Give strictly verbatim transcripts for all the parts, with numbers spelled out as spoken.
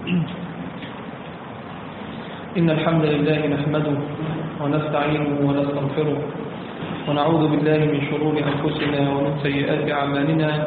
إن الحمد لله نحمده ونستعينه ونستغفره ونعوذ بالله من شرور أنفسنا ومن سيئات أعمالنا.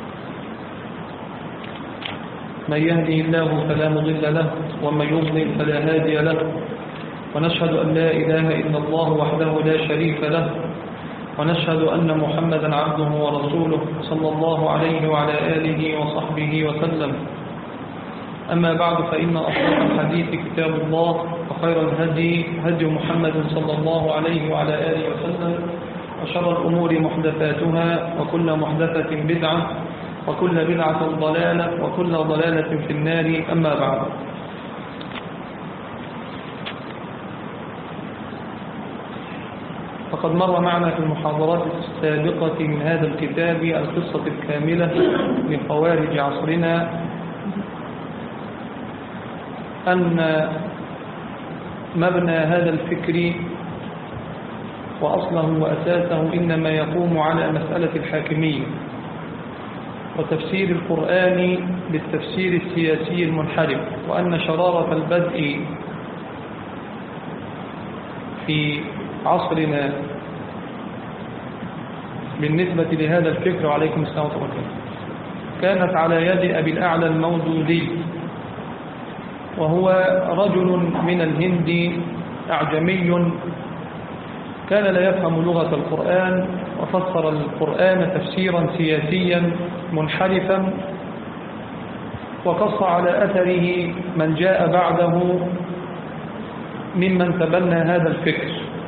من يهدي الله فلا مضل له ومن يضلل فلا هادي له، ونشهد أن لا إله إلا الله وحده لا شريك له، ونشهد أن محمدا عبده ورسوله صلى الله عليه وعلى آله وصحبه وسلم. أما بعد، فإن أصدق الحديث كتاب الله، وخير الهدي هدي محمد صلى الله عليه وعلى آله وسلم، وشر الأمور محدثاتها، وكل محدثة بدعة، وكل بدعة ضلالة، وكل ضلالة في النار. أما بعد، فقد مر معنا في المحاضرات السابقة من هذا الكتاب القصة الكاملة لخوارج عصرنا أن مبنى هذا الفكر وأصله وأساسه إنما يقوم على مسألة الحاكمية وتفسير القرآن بالتفسير السياسي المنحرف، وأن شرارة البدء في عصرنا بالنسبة لهذا الفكر، وعليكم السلام ورحمة الله، كانت على يد أبي الأعلى المودودي، وهو رجل من الهند أعجمي كان لا يفهم لغة القرآن، وفسر القرآن تفسيرا سياسيا منحرفا، وقص على أثره من جاء بعده ممن تبنى هذا الفكر.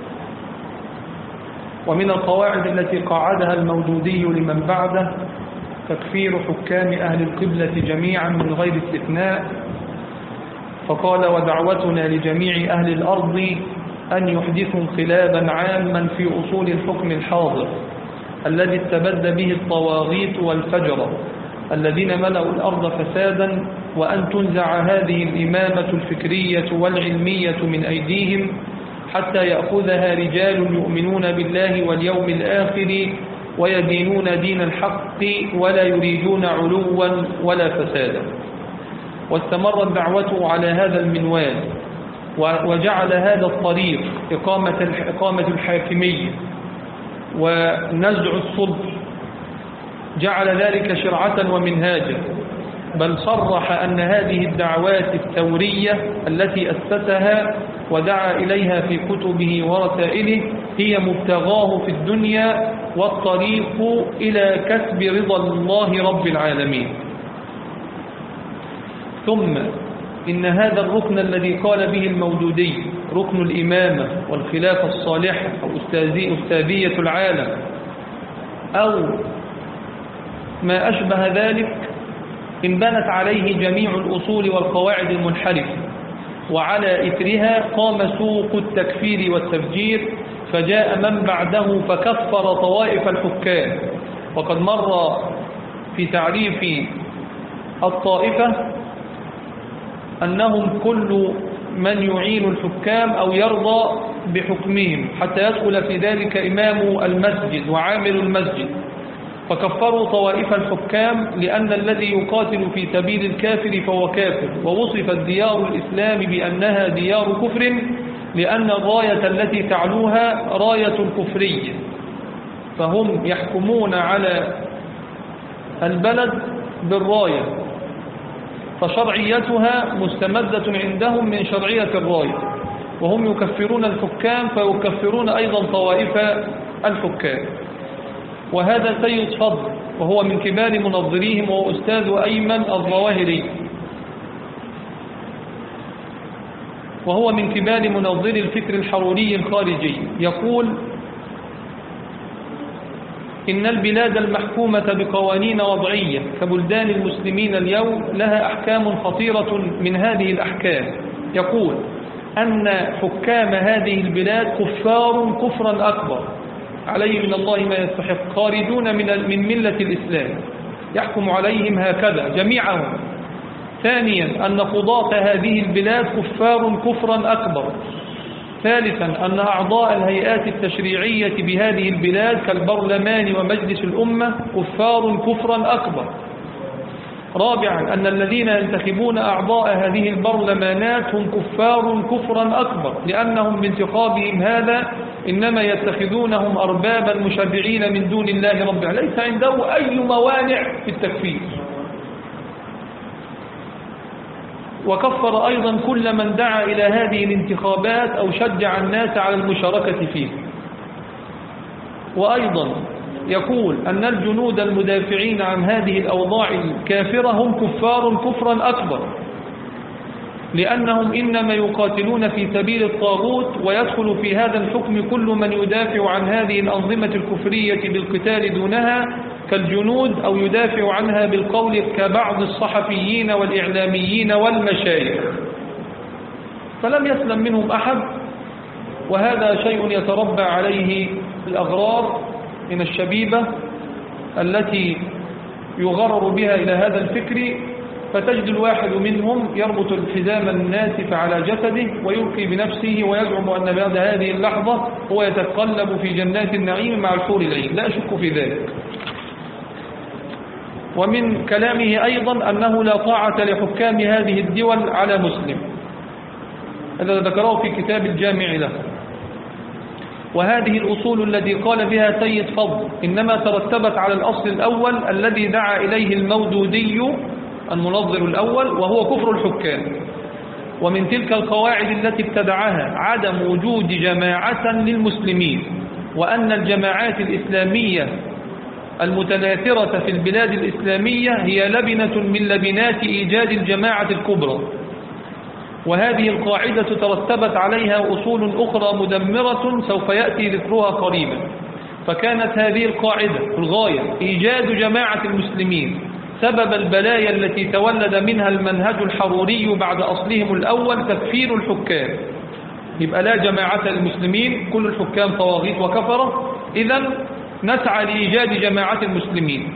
ومن القواعد التي قاعدها المودودي لمن بعده تكفير حكام أهل القبلة جميعا من غير استثناء، فقال: ودعوتنا لجميع أهل الأرض أن يحدثوا انقلابا عاما في أصول الحكم الحاضر الذي استبد به الطواغيت والفجرة الذين ملأوا الأرض فسادا، وأن تنزع هذه الإمامة الفكرية والعلمية من أيديهم حتى يأخذها رجال يؤمنون بالله واليوم الآخر ويدينون دين الحق ولا يريدون علوا ولا فسادا. واستمرت دعوته على هذا المنوال، وجعل هذا الطريق إقامة إقامة الحاكمية ونزع السلطة، جعل ذلك شرعة ومنهاجا، بل صرح أن هذه الدعوات الثورية التي أسسها ودعا إليها في كتبه ورسائله هي مبتغاه في الدنيا والطريق إلى كسب رضا الله رب العالمين. ثم إن هذا الركن الذي قال به المودودي ركن الإمامة والخلافة الصالحة أو أستاذية العالم أو ما أشبه ذلك، انبنت عليه جميع الأصول والقواعد المنحرفة، وعلى إثرها قام سوق التكفير والتفجير، فجاء من بعده فكفر طوائف الحكام. وقد مر في تعريف الطائفة أنهم كل من يعين الحكام أو يرضى بحكمهم، حتى يدخل في ذلك إمام المسجد وعامل المسجد، فكفروا طوائف الحكام لأن الذي يقاتل في سبيل الكافر فهو كافر. ووصفت ديار الإسلام بأنها ديار كفر لأن الراية التي تعلوها راية الكفرية، فهم يحكمون على البلد بالراية، فشرعيتها مستمدة عندهم من شرعية الراية، وهم يكفرون الحكام فيكفرون أيضا طوائف الحكام. وهذا سيد فضل، وهو من كبار منظريهم، وهو أستاذ أيمن الظواهري، وهو من كبار منظري الفكر الحروري الخارجي، يقول: إن البلاد المحكومة بقوانين وضعية كبلدان المسلمين اليوم لها أحكام خطيرة. من هذه الأحكام يقول أن حكام هذه البلاد كفار كفرا أكبر عليه من الله ما يستحق، خارجون من من ملة الإسلام، يحكم عليهم هكذا جميعهم. ثانيا أن قضاة هذه البلاد كفار كفرا أكبر. ثالثا أن أعضاء الهيئات التشريعية بهذه البلاد كالبرلمان ومجلس الأمة كفار كفرا أكبر. رابعا أن الذين ينتخبون أعضاء هذه البرلمانات هم كفار كفرا أكبر، لأنهم بانتخابهم هذا إنما يتخذونهم أربابا مشرعين من دون الله رب العالمين، ليس عنده أي موانع في التكفير. وكفر أيضا كل من دعا إلى هذه الانتخابات أو شجع الناس على المشاركة فيه. وأيضا يقول أن الجنود المدافعين عن هذه الأوضاع الكافرة هم كفار كفرا أكبر، لأنهم إنما يقاتلون في سبيل الطاغوت، ويدخل في هذا الحكم كل من يدافع عن هذه الأنظمة الكفرية بالقتال دونها كالجنود، أو يدافع عنها بالقول كبعض الصحفيين والإعلاميين والمشايخ، فلم يسلم منهم أحد. وهذا شيء يتربى عليه الأغرار من الشبيبة التي يغرر بها إلى هذا الفكر، فتجد الواحد منهم يربط الحزام الناسف على جسده ويلقي بنفسه ويزعم أن بعد هذه اللحظة هو يتقلب في جنات النعيم مع الحور العين، لا أشك في ذلك. ومن كلامه أيضا أنه لا طاعة لحكام هذه الدول على مسلم، هذا ذكره في كتاب الجامع له. وهذه الأصول التي قال بها سيد فضل إنما ترتبت على الأصل الأول الذي دعا إليه المودودي المنظر الأول، وهو كفر الحكام. ومن تلك القواعد التي ابتدعها عدم وجود جماعة للمسلمين، وأن الجماعات الإسلامية المتناثرة في البلاد الإسلامية هي لبنة من لبنات إيجاد الجماعة الكبرى. وهذه القاعدة ترتبت عليها أصول أخرى مدمرة سوف يأتي ذكرها قريبا. فكانت هذه القاعدة الغاية إيجاد جماعة المسلمين سبب البلايا التي تولد منها المنهج الحروري بعد أصلهم الأول تكفير الحكام. يبقى لا جماعة المسلمين، كل الحكام طواغيت وكفرة، إذن نسعى لإيجاد جماعة المسلمين.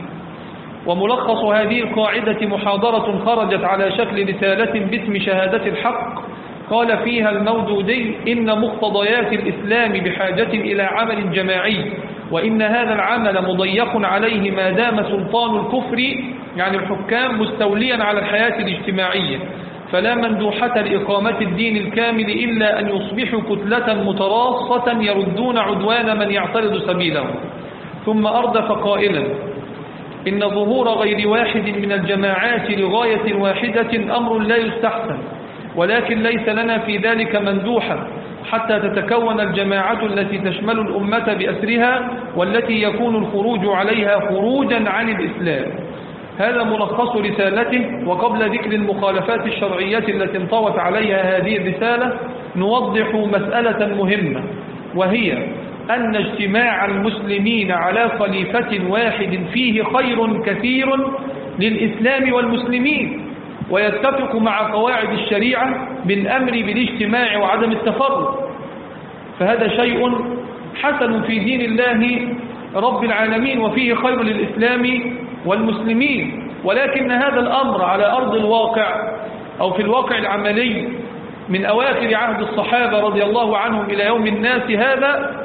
وملخص هذه القاعدة محاضرة خرجت على شكل رسالة باسم شهادة الحق، قال فيها المودودي إن مقتضيات الإسلام بحاجة إلى عمل جماعي، وإن هذا العمل مضيق عليه ما دام سلطان الكفر يعني الحكام مستوليا على الحياة الاجتماعية، فلا مندوحة لإقامة الدين الكامل إلا أن يصبحوا كتلة متراصة يردون عدوان من يعترض سبيله. ثم أردف قائلا إن ظهور غير واحد من الجماعات لغاية واحدة أمر لا يستحسن، ولكن ليس لنا في ذلك مندوحة حتى تتكون الجماعة التي تشمل الأمة بأسرها، والتي يكون الخروج عليها خروجا عن الإسلام. هذا ملخص رسالته. وقبل ذكر المخالفات الشرعية التي انطوت عليها هذه الرسالة نوضح مسألة مهمة، وهي أن اجتماع المسلمين على خليفة واحد فيه خير كثير للإسلام والمسلمين، ويتفق مع قواعد الشريعة بالأمر بالاجتماع وعدم التفرق. فهذا شيء حسن في دين الله رب العالمين، وفيه خير للإسلام والمسلمين. ولكن هذا الأمر على أرض الواقع أو في الواقع العملي من أواخر عهد الصحابة رضي الله عنهم إلى يوم الناس هذا،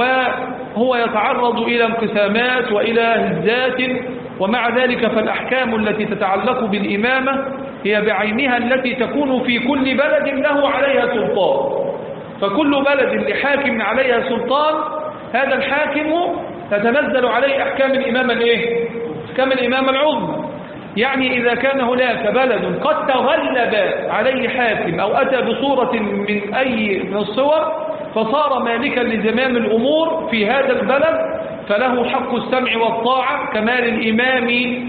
وهو يتعرض إلى انقسامات وإلى هزات. ومع ذلك فالأحكام التي تتعلق بالإمامة هي بعينها التي تكون في كل بلد له عليها سلطان، فكل بلد لحاكم عليها سلطان، هذا الحاكم تتنزل عليه أحكام الإمامة الإيه؟ أحكام الإمامة العظمى. يعني إذا كان هناك بلد قد تغلب عليه حاكم أو أتى بصورة من أي من الصور فصار مالكا لزمام الأمور في هذا البلد، فله حق السمع والطاعة كمال الإمام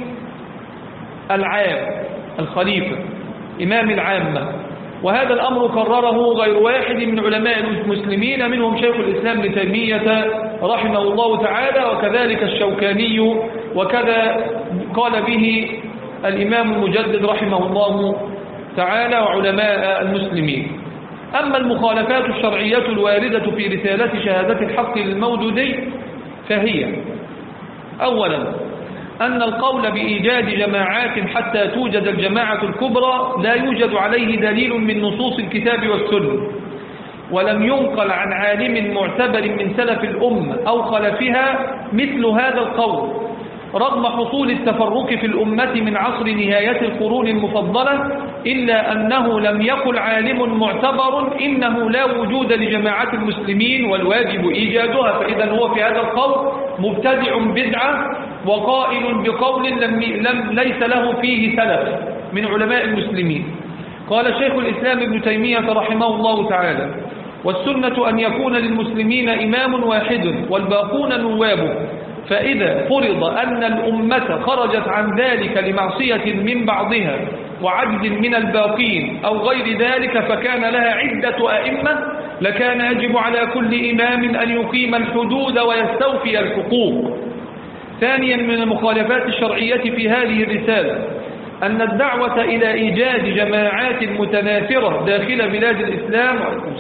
العام الخليفة إمام العامة. وهذا الأمر قرره غير واحد من علماء المسلمين، منهم شيخ الإسلام ابن تيمية رحمه الله تعالى، وكذلك الشوكاني، وكذا قال به الإمام المجدد رحمه الله تعالى وعلماء المسلمين. أما المخالفات الشرعية الواردة في رسالة شهادة الحق للمودودي فهي: أولا أن القول بإيجاد جماعات حتى توجد الجماعة الكبرى لا يوجد عليه دليل من نصوص الكتاب والسنة، ولم ينقل عن عالم معتبر من سلف الأمة أو خلفها مثل هذا القول، رغم حصول التفرق في الأمة من عصر نهاية القرون المفضلة، إلا أنه لم يقل عالم معتبر إنه لا وجود لجماعة المسلمين والواجب إيجادها. فإذا هو في هذا القول مبتدع بدعة وقائل بقول لم لم ليس له فيه سلف من علماء المسلمين. قال شيخ الإسلام ابن تيمية رحمه الله تعالى: والسنة أن يكون للمسلمين إمام واحد والباقون نوابه، فإذا فرض أن الأمة خرجت عن ذلك لمعصية من بعضها وعجز من الباقين أو غير ذلك فكان لها عدة أئمة، لكان يجب على كل إمام أن يقيم الحدود ويستوفي الحقوق. ثانيا من المخالفات الشرعية في هذه الرسالة أن الدعوة إلى إيجاد جماعات متناثرة داخل بلاد الإسلام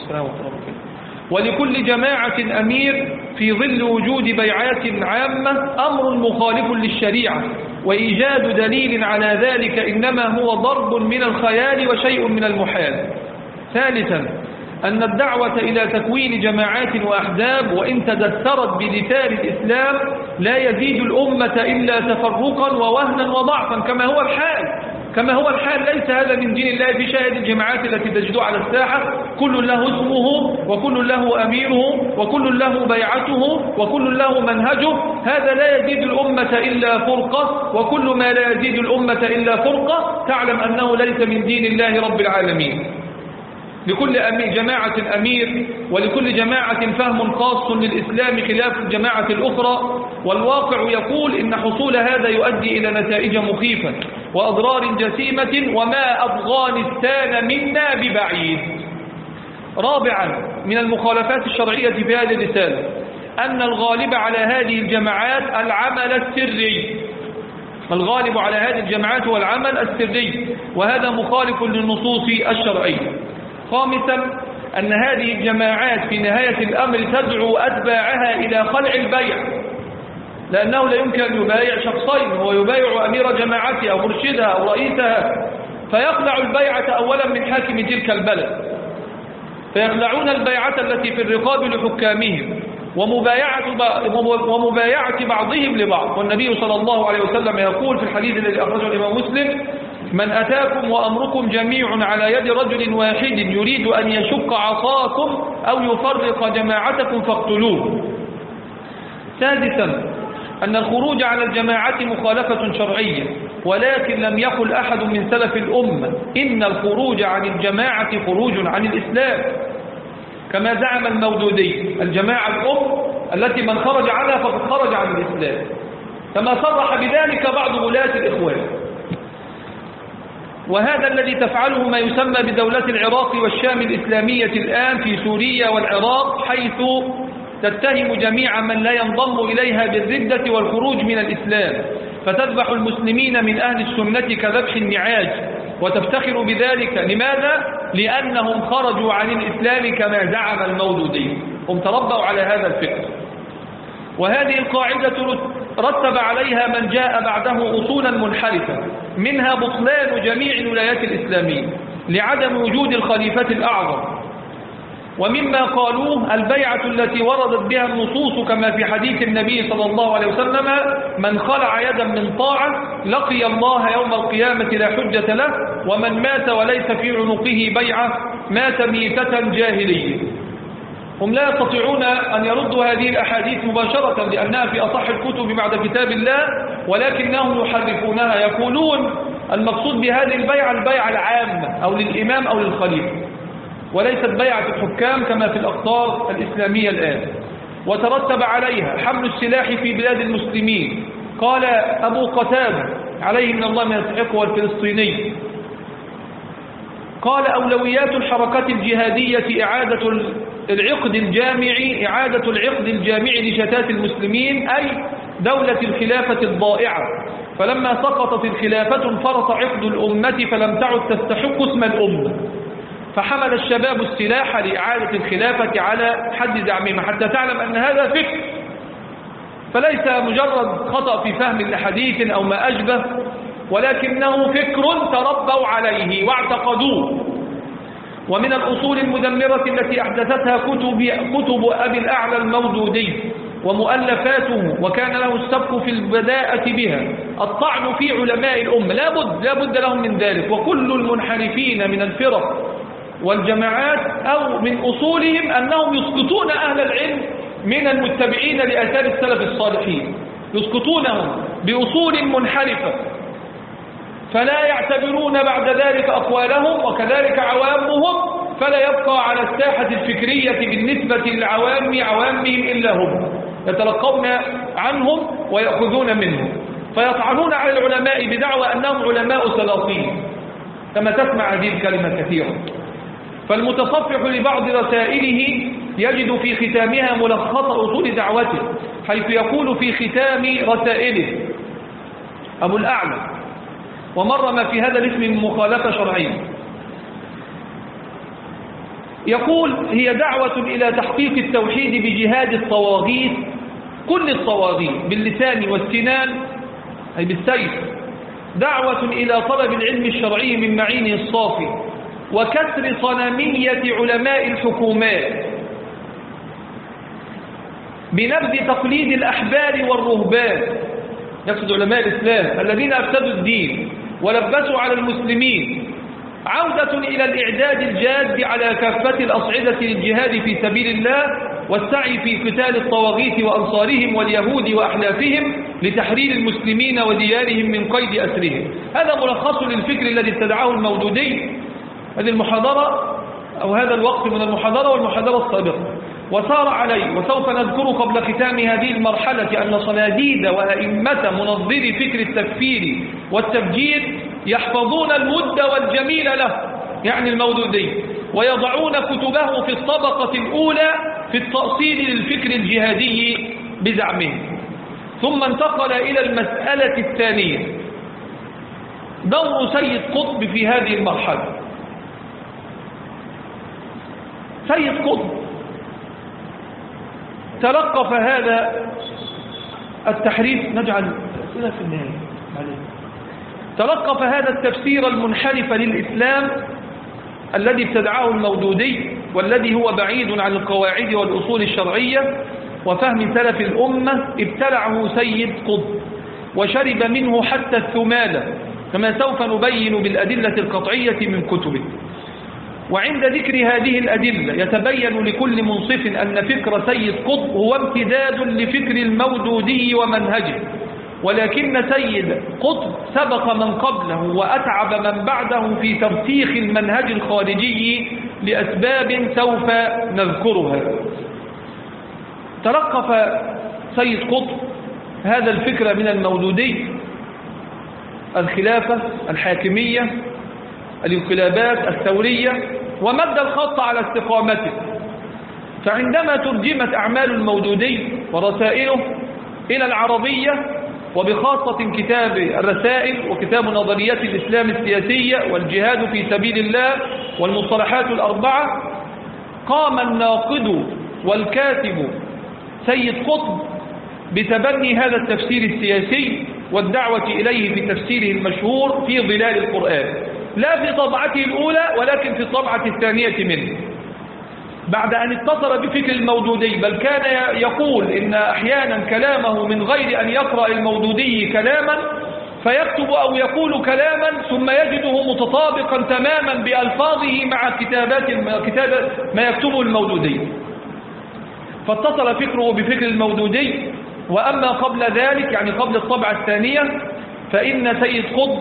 ولكل جماعة أمير في ظل وجود بيعات عامة أمر مخالف للشريعة، وإيجاد دليل على ذلك إنما هو ضرب من الخيال وشيء من المحال. ثالثا أن الدعوة إلى تكوين جماعات وأحزاب وإن تدثرت بلسان الإسلام لا يزيد الأمة إلا تفرقا ووهنا وضعفا كما هو الحال كما هو الحال ليس هذا من دين الله في شاهد الجماعات التي تجدها على الساحة، كل له اسمه وكل له أميره وكل له بيعته وكل له منهجه. هذا لا يزيد الأمة إلا فرقة، وكل ما لا يزيد الأمة إلا فرقة تعلم أنه ليس من دين الله رب العالمين. لكل أمير جماعة أمير، ولكل جماعة فهم خاص للإسلام خلاف الجماعة الأخرى، والواقع يقول إن حصول هذا يؤدي إلى نتائج مخيفة وأضرار جسيمة وما أفغانستان منا ببعيد. رابعا من المخالفات الشرعية في هذه الرسالة أن الغالب على هذه الجماعات العمل السري الغالب على هذه الجماعات هو العمل السري، وهذا مخالف للنصوص الشرعية. خامسا أن هذه الجماعات في نهاية الأمر تدعو أتباعها إلى خلع البيع، لأنه لا يمكن أن يبايع شخصين، هو يبايع أمير جماعته أو مرشدها أو رئيسها، فيخلع البيعة أولا من حاكم تلك البلد، فيخلعون البيعة التي في الرقاب لحكامهم ومبايعة ومبايعة بعضهم لبعض. والنبي صلى الله عليه وسلم يقول في الحديث الذي أخرجه الإمام مسلم: من أتاكم وأمركم جميع على يد رجل واحد يريد أن يشق عصاكم أو يفرق جماعتكم فاقتلوه. سادسا أن الخروج على الجماعة مخالفة شرعية، ولكن لم يقل أحد من سلف الأمة إن الخروج عن الجماعة خروج عن الإسلام كما زعم المودودي. الجماعة الأم التي من خرج عنها فقد خرج عن الإسلام، كما صرح بذلك بعض ولاة الإخوان. وهذا الذي تفعله ما يسمى بدولة العراق والشام الإسلامية الآن في سوريا والعراق، حيث تتهم جميع من لا ينضم إليها بالردة والخروج من الإسلام، فتذبح المسلمين من أهل السنة كذبح النعاج وتفتخر بذلك. لماذا؟ لأنهم خرجوا عن الإسلام كما زعم المودودي، هم تربوا على هذا الفكر. وهذه القاعدة رتب عليها من جاء بعده أصولا منحرفة، منها بطلان جميع الولايات الإسلامية لعدم وجود الخليفة الأعظم، ومما قالوه البيعة التي وردت بها النصوص كما في حديث النبي صلى الله عليه وسلم: من خلع يدا من طاعة لقي الله يوم القيامة لا حجة له، ومن مات وليس في عنقه بيعة مات ميتة جاهلية. هم لا يستطيعون أن يردوا هذه الأحاديث مباشرة لأنها في أصح الكتب بعد كتاب الله، ولكنهم يحرفونها، يقولون المقصود بهذه البيعة البيعة العامة أو للإمام أو للخليفة، وليست بيعة الحكام كما في الأقطار الإسلامية الآن. وترتب عليها حمل السلاح في بلاد المسلمين. قال أبو قتادة عليه من الله من يستحق والفلسطيني، قال أولويات الحركات الجهادية إعادة العقد الجامعي إعادة العقد الجامعي لشتات المسلمين، أي دولة الخلافة الضائعة. فلما سقطت الخلافة انفرط عقد الأمة فلم تعد تستحق اسم الأمة، فحمل الشباب السلاح لإعادة الخلافة على حد زعمهم، حتى تعلم أن هذا فكر، فليس مجرد خطأ في فهم لحديث أو ما أشبه، ولكنه فكر تربوا عليه واعتقدوه. ومن الأصول المدمرة التي أحدثتها كتب, كتب أبي الأعلى المودودي ومؤلفاته وكان له السبق في البداءة بها، الطعن في علماء الأمة لا بد, لا بد لهم من ذلك. وكل المنحرفين من الفرق والجماعات أو من أصولهم أنهم يسقطون أهل العلم من المتبعين لآثار السلف الصالحين، يسقطونهم بأصول منحرفة، فلا يعتبرون بعد ذلك أقوالهم وكذلك عوامهم، فلا يبقى على الساحة الفكرية بالنسبة للعوام عوامهم إلا هم، يتلقون عنهم ويأخذون منهم، فيطعنون على العلماء بدعوى أنهم علماء سلاطين، كما تسمع هذه الكلمة كثيرا. فالمتصفح لبعض رسائله يجد في ختامها ملخص أصول دعوته، حيث يقول في ختام رسائله أبو الأعلى: ومر ما في هذا الاسم من مخالفة شرعية. يقول: هي دعوة إلى تحقيق التوحيد بجهاد الطواغيت، كل الطواغيت باللسان والسنان أي بالسيف، دعوة إلى طلب العلم الشرعي من معينه الصافي، وكسر صنمية علماء الحكومات بنبذ تقليد الأحبار والرهبان، يقصد علماء الإسلام الذين أفسدوا الدين ولبسوا على المسلمين، عودة إلى الإعداد الجاد على كافة الأصعدة للجهاد في سبيل الله والسعي في قتال الطواغيت وأنصارهم واليهود وأحلافهم لتحرير المسلمين وديارهم من قيد أسرهم. هذا ملخص للفكر الذي ابتدعه المودودي، هذه المحاضرة أو هذا الوقت من المحاضرة والمحاضرة السابقة، وسار عليه. وسوف نذكر قبل ختام هذه المرحلة أن صناديد وأئمة منظري فكر التكفير والتفجير يحفظون المد والجميل له، يعني المودودي، ويضعون كتبه في الطبقة الأولى في التأصيل للفكر الجهادي بزعمه. ثم انتقل إلى المسألة الثانية، دور سيد قطب في هذه المرحلة. سيد قطب تلقف هذا التحريف، نجعل أسئلة في النهاية، تلقف هذا التفسير المنحرف للإسلام الذي ابتدعه المودودي، والذي هو بعيد عن القواعد والأصول الشرعية وفهم سلف الأمة، ابتلعه سيد قطب وشرب منه حتى الثمالة، كما سوف نبين بالأدلة القطعية من كتبه. وعند ذكر هذه الأدلة يتبين لكل منصف أن فكر سيد قطب هو امتداد لفكر المودودي ومنهجه، ولكن سيد قطب سبق من قبله وأتعب من بعده في ترسيخ المنهج الخارجي لأسباب سوف نذكرها. تلقف سيد قطب هذا الفكر من المودودي، الخلافة، الحاكمية، الانقلابات الثورية، ومد الخط على استقامته. فعندما ترجمت أعمال المودودي ورسائله إلى العربية، وبخاصة كتاب الرسائل وكتاب نظريات الإسلام السياسية والجهاد في سبيل الله والمصطلحات الأربعة، قام الناقد والكاتب سيد قطب بتبني هذا التفسير السياسي والدعوة إليه في تفسيره المشهور في ظلال القرآن، لا في طبعته الأولى ولكن في الطبعة الثانية منه، بعد أن اتصل بفكر المودودي. بل كان يقول إن أحيانا كلامه من غير أن يقرأ المودودي كلاما فيكتب أو يقول كلاما ثم يجده متطابقا تماما بألفاظه مع كتابات كتاب ما يكتبه المودودي، فاتصل فكره بفكر المودودي. وأما قبل ذلك، يعني قبل الطبعة الثانية، فإن سيد قطب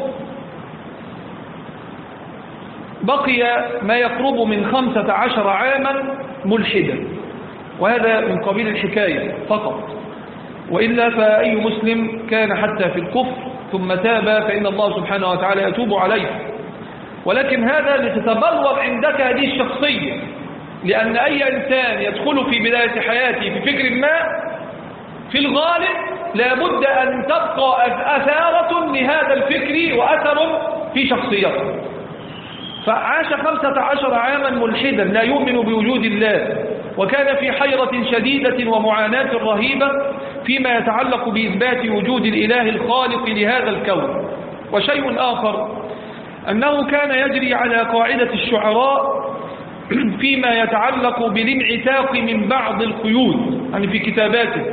بقي ما يقرب من خمسة عشر عاما ملحدا، وهذا من قبيل الحكاية فقط، وإلا فأي مسلم كان حتى في الكفر ثم تاب فإن الله سبحانه وتعالى يتوب عليه. ولكن هذا لتتبلور عندك هذه الشخصية، لأن أي إنسان يدخل في بداية حياته في فكر ما في الغالب لابد أن تبقى أثارة لهذا الفكر وأثر في شخصيته. فعاش خمسة عشر عاما ملحدا لا يؤمن بوجود الله، وكان في حيرة شديدة ومعاناة رهيبة فيما يتعلق بإثبات وجود الإله الخالق لهذا الكون. وشيء آخر أنه كان يجري على قاعدة الشعراء فيما يتعلق بالانعتاق من بعض القيود، يعني في كتاباته،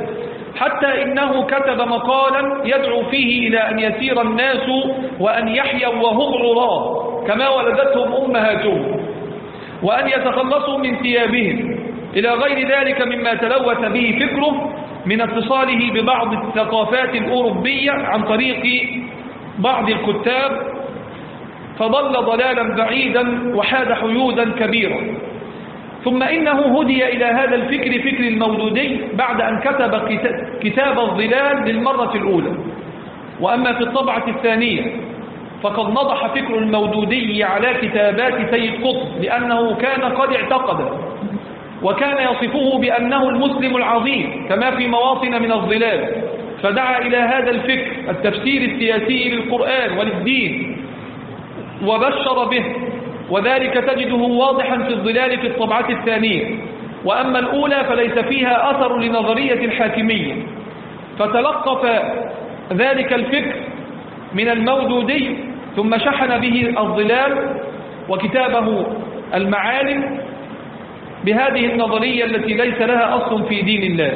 حتى إنه كتب مقالا يدعو فيه إلى أن يسير الناس وأن يحيوا وهم عراة كما ولدتهم أمهاتهم، وأن يتخلصوا من ثيابهم، إلى غير ذلك مما تلوث به فكره من اتصاله ببعض الثقافات الأوروبية عن طريق بعض الكتاب، فضل ضلالا بعيدا وحاد حيودا كبيرا. ثم إنه هدي إلى هذا الفكر فكر المودودي بعد أن كتب كتاب الظلال للمرة الأولى. وأما في الطبعة الثانية فقد نضح فكر المودودي على كتابات سيد قطب، لأنه كان قد اعتقد وكان يصفه بأنه المسلم العظيم كما في مواطن من الظلال، فدعا إلى هذا الفكر التفسير السياسي للقرآن وللدين وبشر به، وذلك تجده واضحا في الظلال في الطبعة الثانية. وأما الأولى فليس فيها أثر لنظرية الحاكمية، فتلقف ذلك الفكر من المودودي ثم شحن به الظلال وكتابه المعالم بهذه النظرية التي ليس لها أصل في دين الله.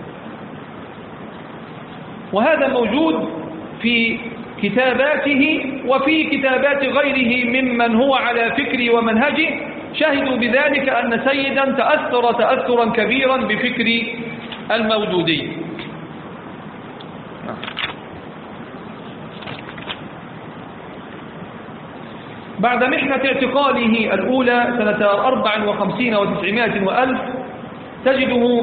وهذا موجود في كتاباته وفي كتابات غيره ممن هو على فكره ومنهجه، شهدوا بذلك أن سيدا تأثر تأثرا كبيرا بفكر المودودي. بعد محنة اعتقاله الأولى سنة أربع وخمسين وتسعمائة وألف تجده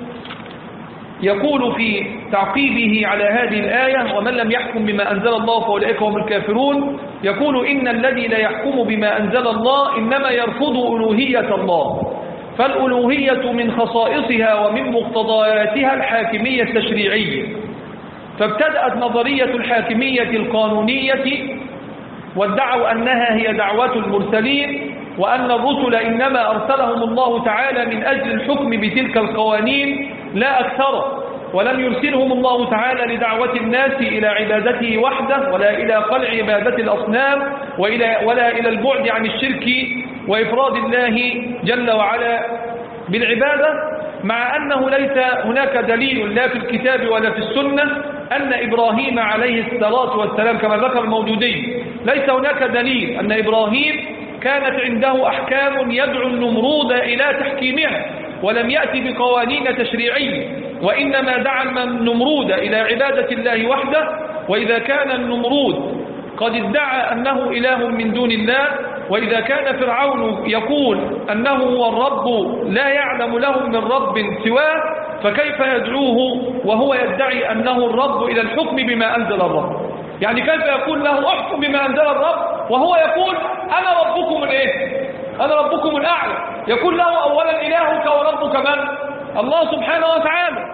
يقول في تعقيبه على هذه الآية: ومن لم يحكم بما أنزل الله فأولئك هم الكافرون، يقول: إن الذي لا يحكم بما أنزل الله إنما يرفض ألوهية الله، فالألوهية من خصائصها ومن مقتضياتها الحاكمية التشريعية. فابتدأت نظرية الحاكمية القانونية وادعوا أنها هي دعوة المرسلين، وأن الرسل إنما أرسلهم الله تعالى من أجل الحكم بتلك القوانين لا أكثر، ولم يرسلهم الله تعالى لدعوة الناس إلى عبادته وحده، ولا إلى قلع عبادة الأصنام، وإلى ولا إلى البعد عن الشرك وإفراد الله جل وعلا بالعبادة، مع أنه ليس هناك دليل لا في الكتاب ولا في السنة أن إبراهيم عليه الصلاة والسلام كما ذكر المودودي، ليس هناك دليل أن إبراهيم كانت عنده أحكام يدعو النمرود إلى تحكيمها، ولم يأتي بقوانين تشريعية، وإنما دعا النمرود إلى عبادة الله وحده. وإذا كان النمرود قد ادعى أنه إله من دون الله، وإذا كان فرعون يقول أنه هو الرب لا يعلم له من رب سواه، فكيف يدعوه وهو يدعي أنه الرب إلى الحكم بما أنزل الرب؟ يعني كيف يقول له احكم بما أنزل الرب وهو يقول أنا ربكم الإيه؟ أنا ربكم الأعلى. يقول له أولا إلهك وربك من؟ الله سبحانه وتعالى.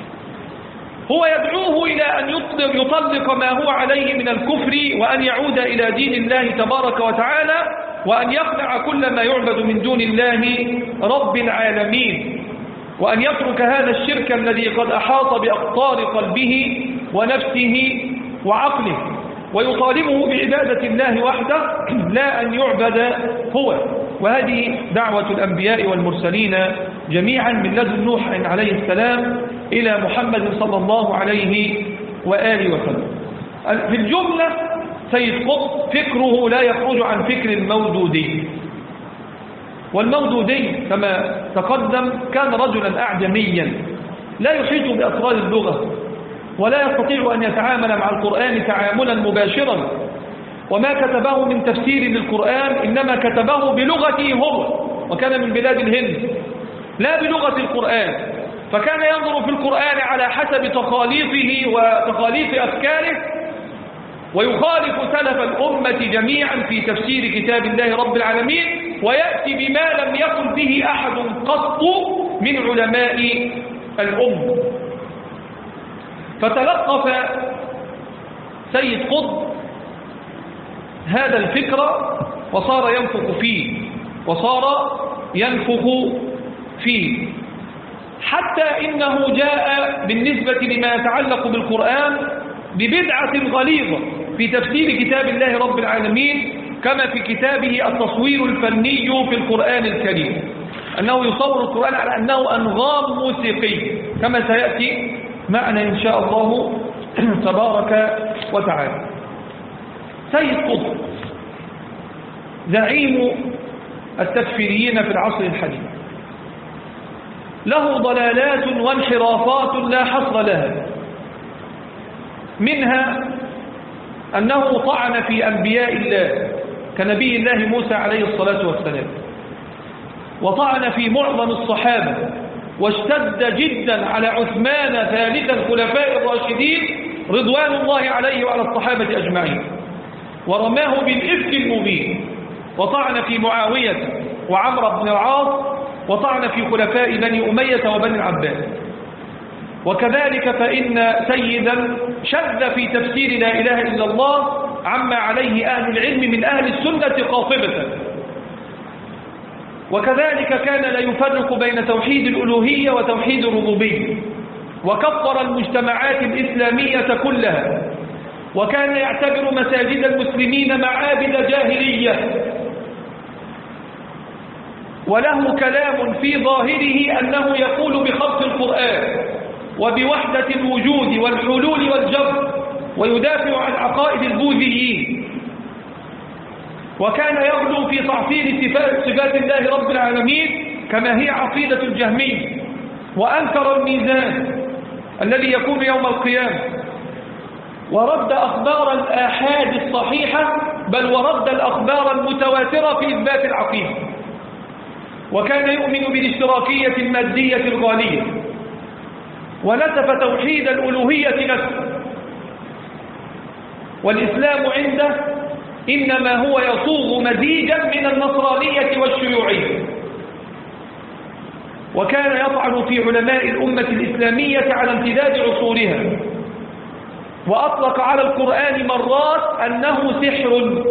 هو يدعوه إلى أن يطلق, يطلق ما هو عليه من الكفر، وأن يعود إلى دين الله تبارك وتعالى، وأن يخلع كل ما يعبد من دون الله رب العالمين، وأن يترك هذا الشرك الذي قد أحاط بأقطار قلبه ونفسه وعقله، ويطالبه بعبادة الله وحده لا أن يعبد هو. وهذه دعوة الأنبياء والمرسلين جميعا من لدن نوح عليه السلام إلى محمد صلى الله عليه وآله وسلم. في الجملة سيد قطب فكره لا يخرج عن فكر المودودي. والمودودي كما تقدم كان رجلا أعجميا لا يحيط بأسرار اللغة، ولا يستطيع أن يتعامل مع القرآن تعاملا مباشرا، وما كتبه من تفسير للقرآن إنما كتبه بلغته هو، وكان من بلاد الهند، لا بلغة القرآن، فكان ينظر في القرآن على حسب تخاليفه وتخاليف أفكاره، ويخالف سلف الأمة جميعا في تفسير كتاب الله رب العالمين، ويأتي بما لم يقل به أحد قط من علماء الأمة. فتلقف سيد قطب هذا الفكر وصار ينفخ فيه وصار ينفخ فيه حتى إنه جاء بالنسبة لما يتعلق بالقرآن ببدعة غليظة في تفسير كتاب الله رب العالمين، كما في كتابه التصوير الفني في القرآن الكريم، أنه يصور القرآن على أنه أنغام موسيقية كما سيأتي معنا إن شاء الله تبارك وتعالى. سيد قطب زعيم التكفيريين في العصر الحديث له ضلالات وانحرافات لا حصر لها، منها أنه طعن في أنبياء الله كنبي الله موسى عليه الصلاة والسلام، وطعن في معظم الصحابة، واشتد جدا على عثمان ثالث الخلفاء الراشدين رضوان الله عليه وعلى الصحابة أجمعين، ورماه بالإفك المبين، وطعن في معاوية وعمرو بن العاص، وطعن في خلفاء بني أمية وبني العباس. وكذلك فإن سيدا شذ في تفسير لا إله إلا الله عما عليه أهل العلم من أهل السنة قاطبة. وكذلك كان لا يفرق بين توحيد الألوهية وتوحيد الربوبية، وكفر المجتمعات الإسلامية كلها، وكان يعتبر مساجد المسلمين معابد جاهلية. وله كلام في ظاهره أنه يقول بخلق القرآن وبوحدة الوجود والحلول والجبر، ويدافع عن عقائد البوذيين، وكان يغلو في تعطيل صفات الله رب العالمين كما هي عقيدة الجهمية، وأنكر الميزان الذي يكون يوم القيامة، ورد أخبار الآحاد الصحيحة، بل ورد الأخبار المتواترة في إثبات العقيدة، وكان يؤمن بالاشتراكية المادية الغالية، ونسف توحيد الألوهية نفسه. والإسلام عنده إنما هو يصوغ مزيجا من النصرانية والشيوعية. وكان يطعن في علماء الأمة الإسلامية على امتداد عصورها، وأطلق على القرآن مرات أنه سحر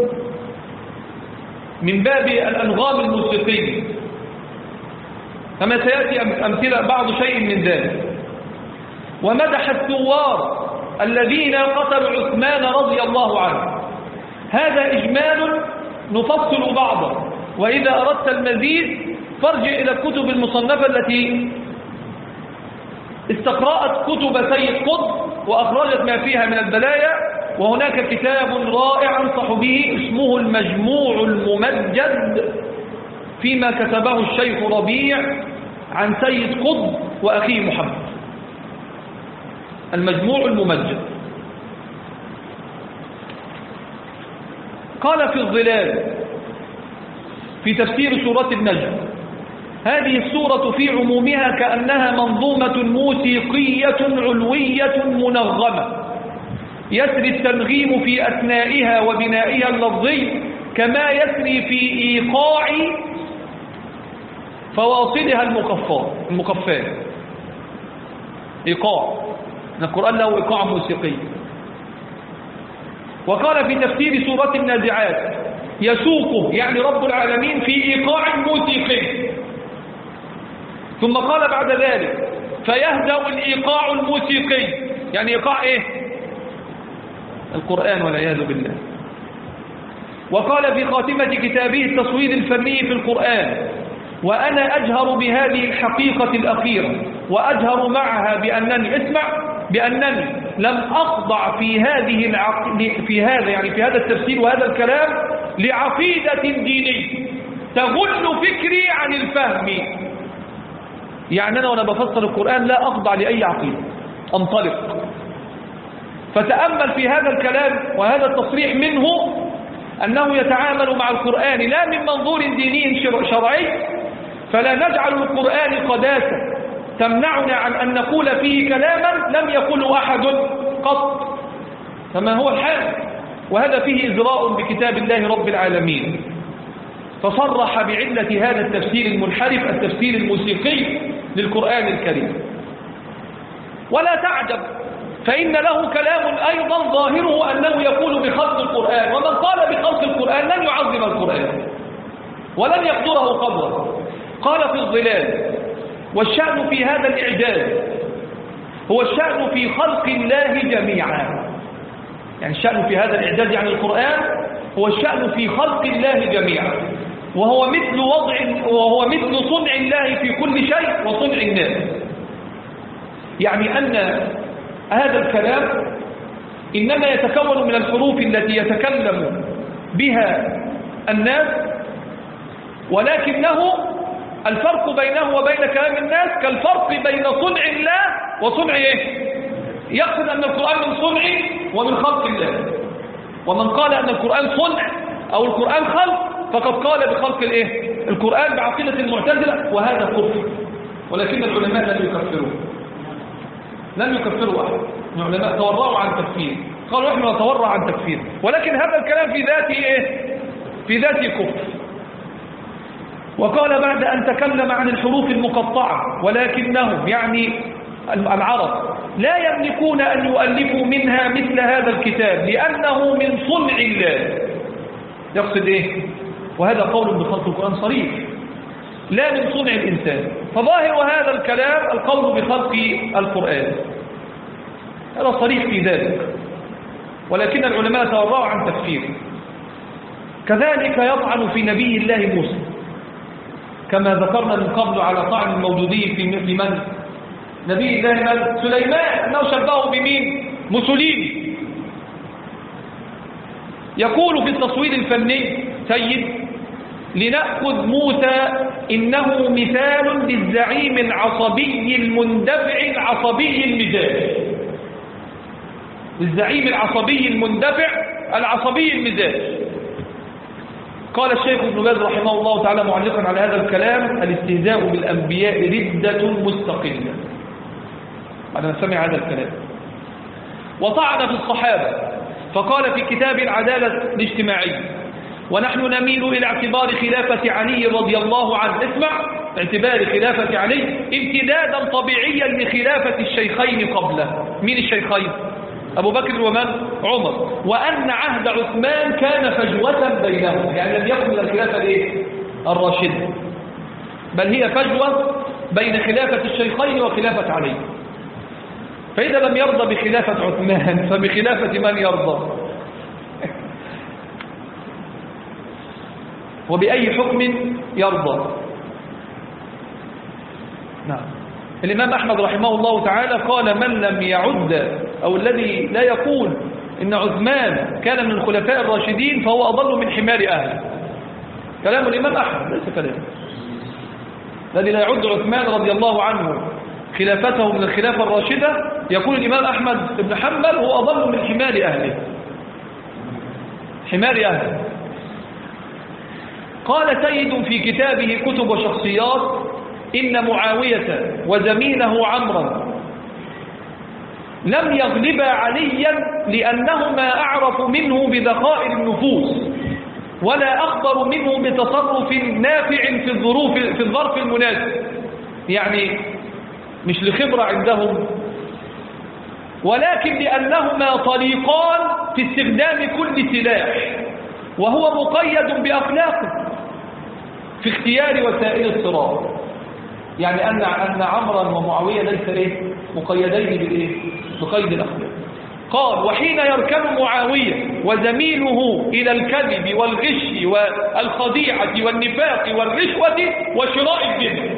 من باب الأنغام الموسيقية، كما سيأتي أمثلة بعض شيء من ذلك. ومدح الثوار الذين قتلوا عثمان رضي الله عنه. هذا إجمال نفصل بعضه، وإذا أردت المزيد فارجع إلى الكتب المصنفة التي استقرأت كتب سيد قطب وأخرجت ما فيها من البلايا. وهناك كتاب رائع أنصح به اسمه المجموع الممجد فيما كتبه الشيخ ربيع عن سيد قطب وأخيه محمد، المجموع الممجد. قال في الظلال في تفسير سورة النجم: هذه السورة في عمومها كأنها منظومة موسيقية علوية منغمة، يسري التنغيم في أثنائها وبنائها اللفظي كما يسري في إيقاع فواصلها المكفات. إيقاع، القرآن له إيقاع موسيقي. وقال في تفسير سورة النازعات: يسوقه يعني رب العالمين في إيقاع موسيقي. ثم قال بعد ذلك: فيهدأ الإيقاع الموسيقي، يعني إيقاع إيه؟ القرآن والعياذ بالله. وقال في خاتمة كتابه التصوير الفني في القرآن: وأنا أجهر بهذه الحقيقة الأخيرة، وأجهر معها بأنني اسمع بأنني لم أخضع في هذه العق... في هذا يعني في هذا التفسير وهذا الكلام لعقيدة دينية تغل فكري عن الفهم. يعني أنا وأنا بفسر القرآن لا أخضع لأي عقيدة، أنطلق. فتأمل في هذا الكلام وهذا التصريح منه أنه يتعامل مع القرآن لا من منظور ديني شرعي، فلا نجعل القرآن قداسة تمنعنا عن أن نقول فيه كلاما لم يقله أحد قط كما هو الحال، وهذا فيه إزراء بكتاب الله رب العالمين. فصرح بعلة هذا التفسير المنحرف التفسير الموسيقي للقرآن الكريم. ولا تعجب، فإن له كلام أيضا ظاهره أنه يقول بخلق القرآن، ومن قال بخلق القرآن لن يعظم القرآن ولن يقدره قدره. قال في الظلال: والشأن في هذا الإعجاز هو الشأن في خلق الله جميعا. يعني الشأن في هذا الإعجاز يعني القرآن هو الشأن في خلق الله جميعا، وهو مثل وضع وهو مثل صنع الله في كل شيء وصنع الناس. يعني أن هذا الكلام إنما يتكون من الحروف التي يتكلم بها الناس، ولكنه الفرق بينه وبين كلام الناس كالفرق بين صنع الله وصنع إيه؟ يقصد أن القرآن من صنع ومن خلق الله، ومن قال أن القرآن صنع أو القرآن خلق فقد قال بخلق الإيه؟ القرآن بعقيدة المعتزلة، وهذا كفر. ولكن العلماء لم يكفروا لم يكفروا أحد. العلماء تورعوا عن تكفير، قالوا إحنا نتورع عن تكفير، ولكن هذا الكلام في ذاته إيه؟ في ذاته كفر. وقال بعد أن تكلم عن الحروف المقطعة ولكنهم يعني العرب لا يملكون أن يؤلفوا منها مثل هذا الكتاب لأنه من صنع الله. يقصد إيه؟ وهذا قول بخلق القرآن صريح، لا من صنع الإنسان. فظاهر هذا الكلام القول بخلق القرآن، هذا صريح في ذلك، ولكن العلماء تورعوا عن تفسيره. كذلك يطعن في نبي الله موسى كما ذكرنا من قبل على طعن الموجودين في من نبي الله من سليمان، أنه شبهه بمين؟ موسوليني. يقول في التصوير الفني سيد: لنأخذ موسى إنه مثال للزعيم العصبي المندفع العصبي المزاج. الزعيم العصبي المندفع العصبي المزاج. قال الشيخ ابن باز رحمه الله تعالى معلقا على هذا الكلام: الاستهزاء بالأنبياء ردة مستقلة. أنا سمع هذا الكلام. وطعن في الصحابة فقال في كتاب العدالة الاجتماعية: ونحن نميل إلى اعتبار خلافة علي رضي الله عنه، اسمع، اعتبار خلافة علي امتدادا طبيعيا لخلافة الشيخين قبله. مين الشيخين؟ أبو بكر ومن؟ عمر. وأن عهد عثمان كان فجوة بينهم، يعني لم يكن من الخلافة الايه؟ الراشدة، بل هي فجوة بين خلافة الشيخين وخلافة علي. فإذا لم يرضى بخلافة عثمان فبخلافة من يرضى؟ وبأي حكم يرضى؟ نعم. الإمام أحمد رحمه الله تعالى قال: من لم يعد أو الذي لا يقول إن عثمان كان من الخلفاء الراشدين فهو أضل من حمار أهله. كلام الإمام أحمد ليس كلامه. الذي لا يعد عثمان رضي الله عنه خلافته من الخلافة الراشدة، يقول الإمام أحمد بن حنبل هو أضل من حمار أهله. حمار أهله. قال سيد في كتابه كتب وشخصيات: إن معاوية وزميله عمرا لم يغلبا عليا لأنهما أعرف منه بذخائر النفوس ولا أخبر منه بتصرف نافع في الظروف في الظرف المناسب. يعني مش لخبرة عندهم، ولكن لأنهما طريقان في استخدام كل سلاح، وهو مقيد بأخلاقه في اختيار وسائل الصراط. يعني أن أن عمرا ومعاوية ليس إيه؟ مقيدين بالإيه؟ بقيد الأخلاق. قال: وحين يركن معاوية وزميله إلى الكذب والغش والخديعة والنفاق والرشوة وشراء الدين،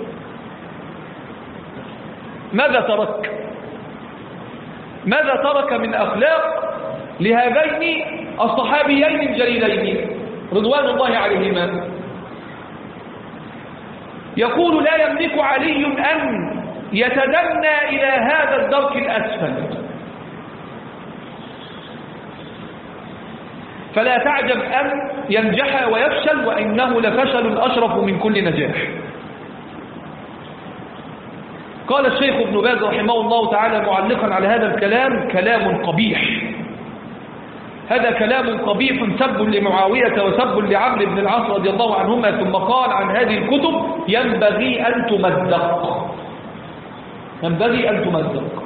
ماذا ترك؟ ماذا ترك من أخلاق لهذين الصحابيين الجليلين رضوان الله عليهما؟ يقول: لا يملك علي أن يتدنى إلى هذا الدرك الأسفل، فلا تعجب أن ينجح ويفشل، وإنه لفشل أشرف من كل نجاح. قال الشيخ ابن باز رحمه الله تعالى معلقا على هذا الكلام: كلام قبيح. هذا كلام قبيح سب لمعاوية وسب لعمرو بن العاص رضي الله عنهما. ثم قال عن هذه الكتب: ينبغي أن تمزق، ينبغي أن تمزق.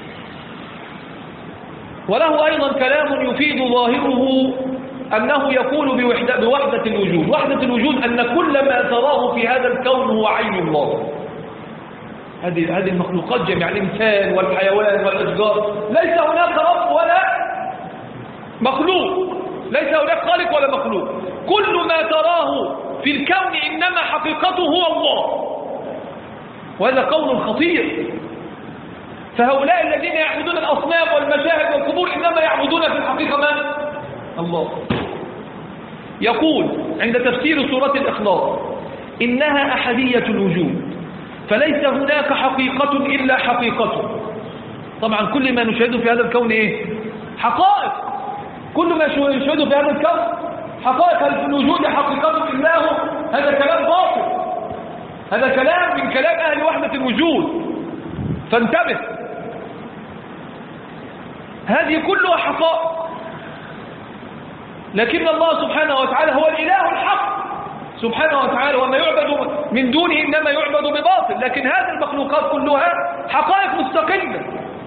وله أيضا كلام يفيد ظاهره أنه يقول بوحدة, بوحدة الوجود. وحدة الوجود أن كل ما تراه في هذا الكون هو عين الله. هذه هذه المخلوقات جميع الإنسان والحيوان والأشجار، ليس هناك رب ولا مخلوق، ليس هناك خالق ولا مخلوق. كل ما تراه في الكون إنما حقيقته هو الله، وهذا قول خطير. فهؤلاء الذين يعبدون الأصنام والمشاهد والقبور إنما يعبدون في الحقيقة من؟ الله. يقول عند تفسير سورة الإخلاص إنها أحدية الوجود فليس هناك حقيقة إلا حقيقته. طبعا كل ما نشاهده في هذا الكون إيه؟ حقائق. كل ما نشاهده في هذا الكون حقائق. هل في الوجود حقيقة إلا هو؟ هذا كلام باطل، هذا كلام من كلام أهل وحدة الوجود، فانتبه. هذه كلها حقائق، لكن الله سبحانه وتعالى هو الإله الحق سبحانه وتعالى، وما يعبد من دونه إنما يعبد بباطل. لكن هذه المخلوقات كلها حقائق مستقلة.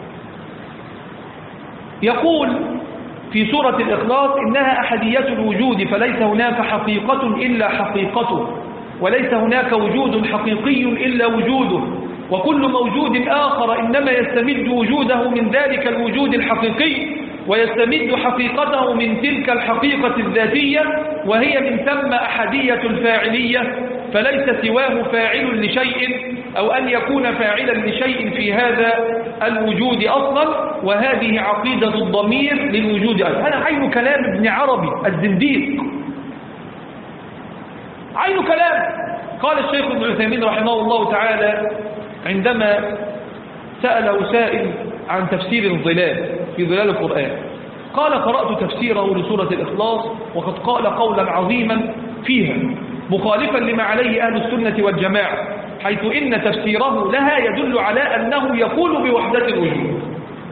يقول في سورة الإخلاص إنها أحدية الوجود فليس هناك حقيقة إلا حقيقته، وليس هناك وجود حقيقي إلا وجوده، وكل موجود آخر إنما يستمد وجوده من ذلك الوجود الحقيقي، ويستمد حقيقته من تلك الحقيقة الذاتية، وهي من ثم أحدية الفاعلية، فليس سواه فاعل لشيء أو أن يكون فاعلا لشيء في هذا الوجود أصلا. وهذه عقيدة الضمير للوجود أصلا. هذا عين كلام ابن عربي الزنديق، عين كلام. قال الشيخ ابن عثيمين رحمه الله تعالى عندما سأله سائل عن تفسير الظلال في ظلال القرآن، قال قرأت تفسيره لسورة الإخلاص وقد قال قولا عظيما فيها مخالفا لما عليه أهل السنة والجماعة، حيث إن تفسيره لها يدل على أنه يقول بوحدة الوجود.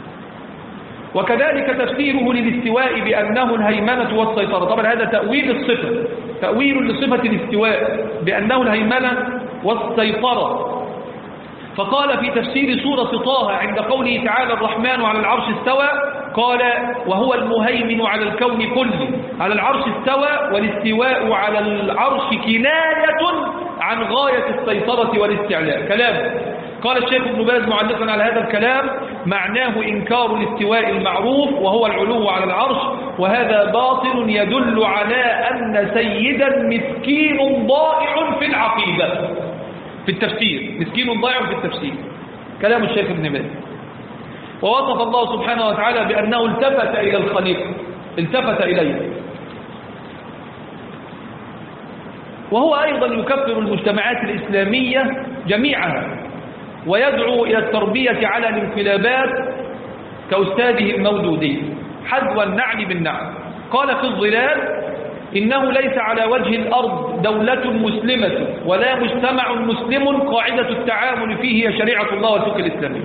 وكذلك تفسيره للاستواء بأنه الهيمنة والسيطرة. طبعا هذا تأويل الصفة، تأويل لصفة الاستواء بأنه الهيمنة والسيطرة. فقال في تفسير سورة طه عند قوله تعالى الرحمن على العرش استوى، قال وهو المهيمن على الكون كله، على العرش استوى، والاستواء على العرش كناية عن غاية السيطرة والاستعلاء. كلام. قال الشيخ ابن باز معلقا على هذا الكلام معناه إنكار الاستواء المعروف وهو العلو على العرش، وهذا باطل يدل على أن سيدا مسكين ضائع في العقيدة، في التفسير، مسكين ضائع في التفسير. كلام الشيخ ابن باز. ووصف الله سبحانه وتعالى بأنه التفت إلى الخليق، التفت إليه. وهو أيضا يكفر المجتمعات الإسلامية جميعها، ويدعو إلى التربية على الانقلابات كأستاذه المودودي حذو النعل بالنعل. قال في الظلال إنه ليس على وجه الأرض دولة مسلمة ولا مجتمع مسلم قاعدة التعامل فيه هي شريعة الله والفقه الإسلامي.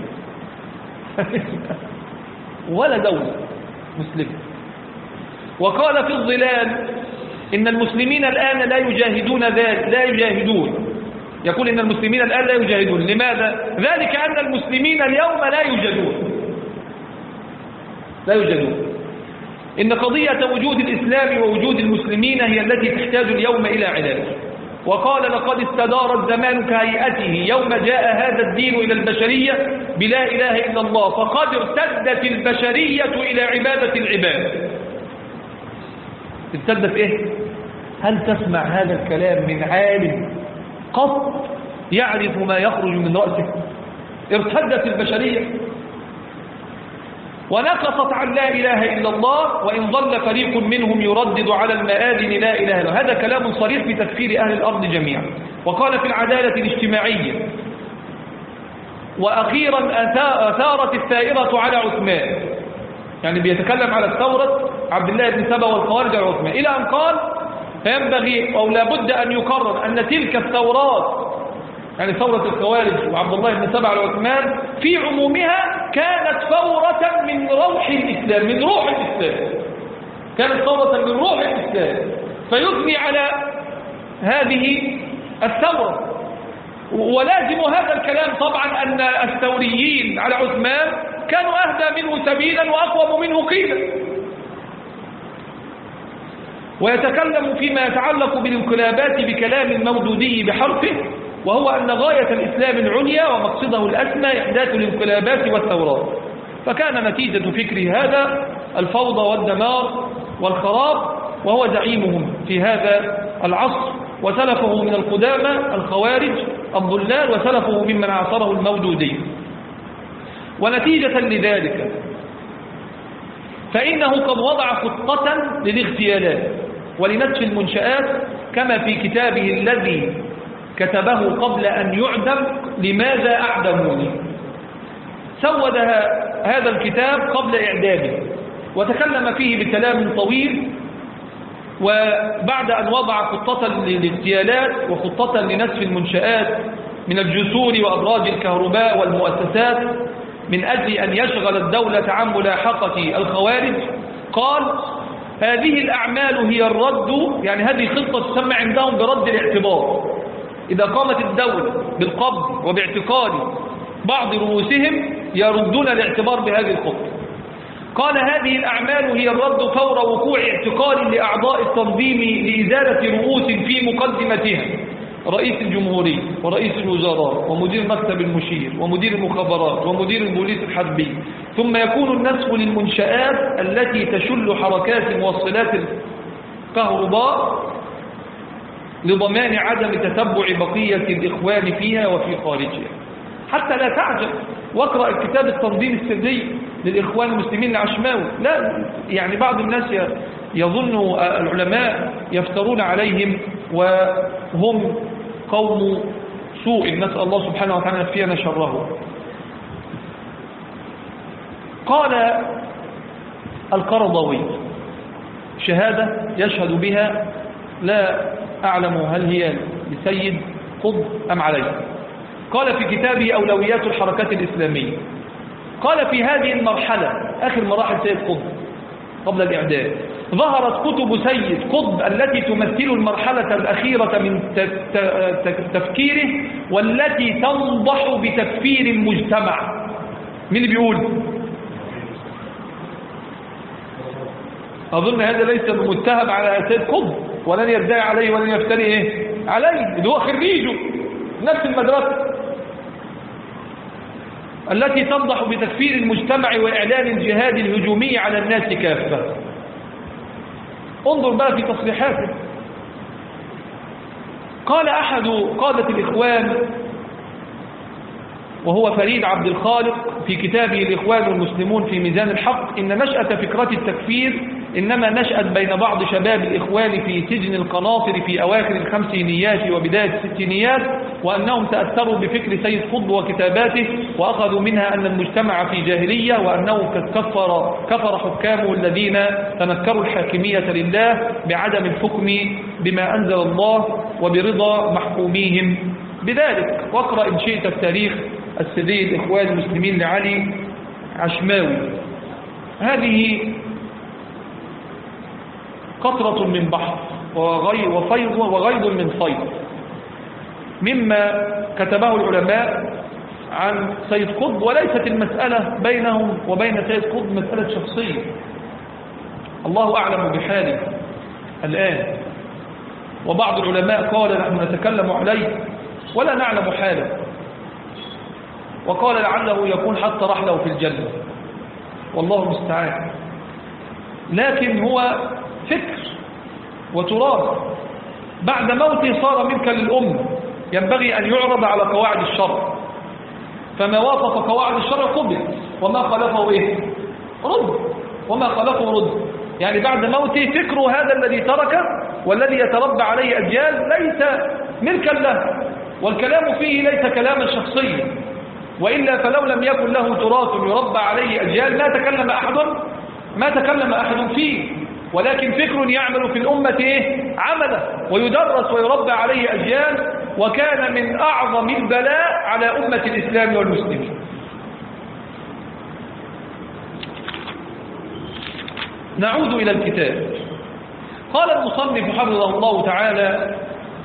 ولا دولة مسلمة. وقال في الظلال إن المسلمين الآن لا يجاهدون ذلك، لا يجاهدون. يقول إن المسلمين الآن لا يجاهدون. لماذا؟ ذلك أن المسلمين اليوم لا يوجدون، لا يوجدون. إن قضية وجود الإسلام ووجود المسلمين هي التي تحتاج اليوم إلى علاج. وقال لقد استدار الزمان كهيئته يوم جاء هذا الدين إلى البشرية بلا إله إلا الله، فقد ارتدت البشرية إلى عبادة العباد. ارتدت إيه؟ هل تسمع هذا الكلام من عالم قط يعرف ما يخرج من رأسه؟ ارتدت البشرية ونقصت عن لا إله إلا الله، وإن ظل فريق منهم يردد على المآذن لا إله إلا الله. هذا كلام صريح في تكفير أهل الأرض جميعا. وقال في العدالة الاجتماعية وأخيرا أثارت الثائرة على عثمان، يعني بيتكلم على الثورة عبد الله بن سبأ والخوارج على عثمان، إلى أن قال فينبغي أو لابد أن يقرر أن تلك الثورات، يعني ثورة الخوارج وعبد الله بن سبأ على عثمان في عمومها كانت ثورة من روح الإسلام، من روح الإسلام، كانت ثورة من روح الإسلام، فيثني على هذه الثورة. ولازم هذا الكلام طبعا أن الثوريين على عثمان كانوا أهدى منه سبيلا وأقوم منه قيلا. ويتكلم فيما يتعلق بالانقلابات بكلام المودودي بحرفه، وهو أن غاية الإسلام العليا ومقصده الأسمى إحداث الانقلابات والثورات، فكان نتيجة فكره هذا الفوضى والدمار والخراب، وهو زعيمهم في هذا العصر، وسلفه من القدامى الخوارج الضلال، وسلفه ممن عاصره المودودي. ونتيجة لذلك فإنه قد وضع خطة للاغتيالات ولنتف المنشآت كما في كتابه الذي كتبه قبل أن يعدم لماذا أعدموني. سود هذا الكتاب قبل إعدامه وتكلم فيه بكلام طويل، وبعد أن وضع خطة للاغتيالات وخطة لنتف المنشآت من الجسور وأبراج الكهرباء والمؤسسات من أجل أن يشغل الدولة عن ملاحقة الخوارج، قال هذه الأعمال هي الرد، يعني هذه خطة تسمى عندهم برد الاعتبار. إذا قامت الدولة بالقبض وباعتقال بعض رؤوسهم يردون الاعتبار بهذه الخطة. قال هذه الأعمال هي الرد فور وقوع اعتقال لأعضاء التنظيم لإزالة رؤوس في مقدمتها رئيس الجمهورية ورئيس الوزراء ومدير مكتب المشير ومدير المخابرات ومدير البوليس الحربي، ثم يكون النسخ للمنشآت التي تشل حركات موصلات الكهرباء لضمان عدم تتبع بقية الإخوان فيها وفي خارجها. حتى لا تعجب واقرأ الكتاب التنظيم السري للإخوان المسلمين العشماوي. لا يعني بعض الناس يظن العلماء يفترون عليهم وهم قوم سوء، نسأل الله سبحانه وتعالى يكفينا شره. قال القرضاوي شهادة يشهد بها لا أعلم هل هي لسيد قطب أم عليه. قال في كتابه أولويات الحركات الإسلامية، قال في هذه المرحلة آخر مراحل سيد قطب قبل الإعدام ظهرت كتب سيد قطب التي تمثل المرحلة الأخيرة من تفكيره والتي تنضح بتكفير المجتمع. مين اللي بيقول؟ أظن هذا ليس متهم على سيد قطب ولن يدعي عليه ولن يفتري إيه عليه، اللي هو خريجه نفس المدرسة التي تنضح بتكفير المجتمع وإعلان الجهاد الهجومي على الناس كافة. انظر بقى في تصريحاته. قال أحد قادة الإخوان وهو فريد عبد الخالق في كتابه الإخوان والمسلمون في ميزان الحق إن نشأة فكرة التكفير إنما نشأت بين بعض شباب الإخوان في سجن القناطر في أواخر الخمسينيات وبداية الستينيات، وأنهم تأثروا بفكر سيد قطب وكتاباته وأخذوا منها أن المجتمع في جاهلية، وأنه قد كفر, كفر حكامه الذين تنكروا الحاكمية لله بعدم الحكم بما أنزل الله وبرضا محكوميهم بذلك. واقرأ إن شئت التاريخ السدي الإخوان المسلمين لعلي عشماوي. هذه قطرة من بحر وفيض وغيض من فيض مما كتبه العلماء عن سيد قطب، وليست المسألة بينهم وبين سيد قطب مسألة شخصية، الله أعلم بحاله الآن. وبعض العلماء قال نحن نتكلم عليه ولا نعلم حاله، وقال لعله يكون حتى رحله في الجنة، والله المستعان. لكن هو فكر وتراث، بعد موته صار ملكا للأمة، ينبغي أن يعرض على قواعد الشرع، فما وافق قواعد الشرع قبل وما خالفه إيه؟ رد، وما خالفه رد. يعني بعد موته فكره هذا الذي تركه والذي يتربى عليه أجيال ليس ملكا له، والكلام فيه ليس كلاما شخصيا، وإلا فلو لم يكن له تراث يربى عليه أجيال ما تكلم أحد ما تكلم أحد فيه، ولكن فكر يعمل في الأمة إيه؟ عمله ويدرس ويربى عليه أجيال، وكان من أعظم البلاء على أمة الإسلام والمسلمين. نعود إلى الكتاب. قال المصنف حفظه الله تعالى: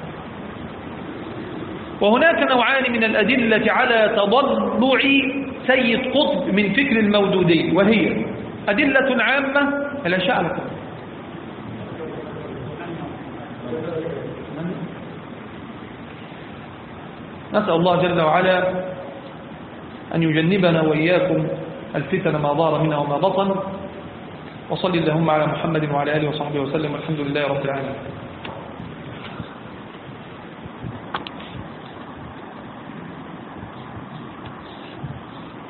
وهناك نوعان من الأدلة على تضلع سيد قطب من فكر المودودي، وهي أدلة عامة الأشاعرة. نسأل الله جل وعلا أن يجنبنا وإياكم الفتن ما ظهر منها وما بطن، وصل اللهم على محمد وعلى آله وصحبه وسلم، والحمد لله رب العالمين.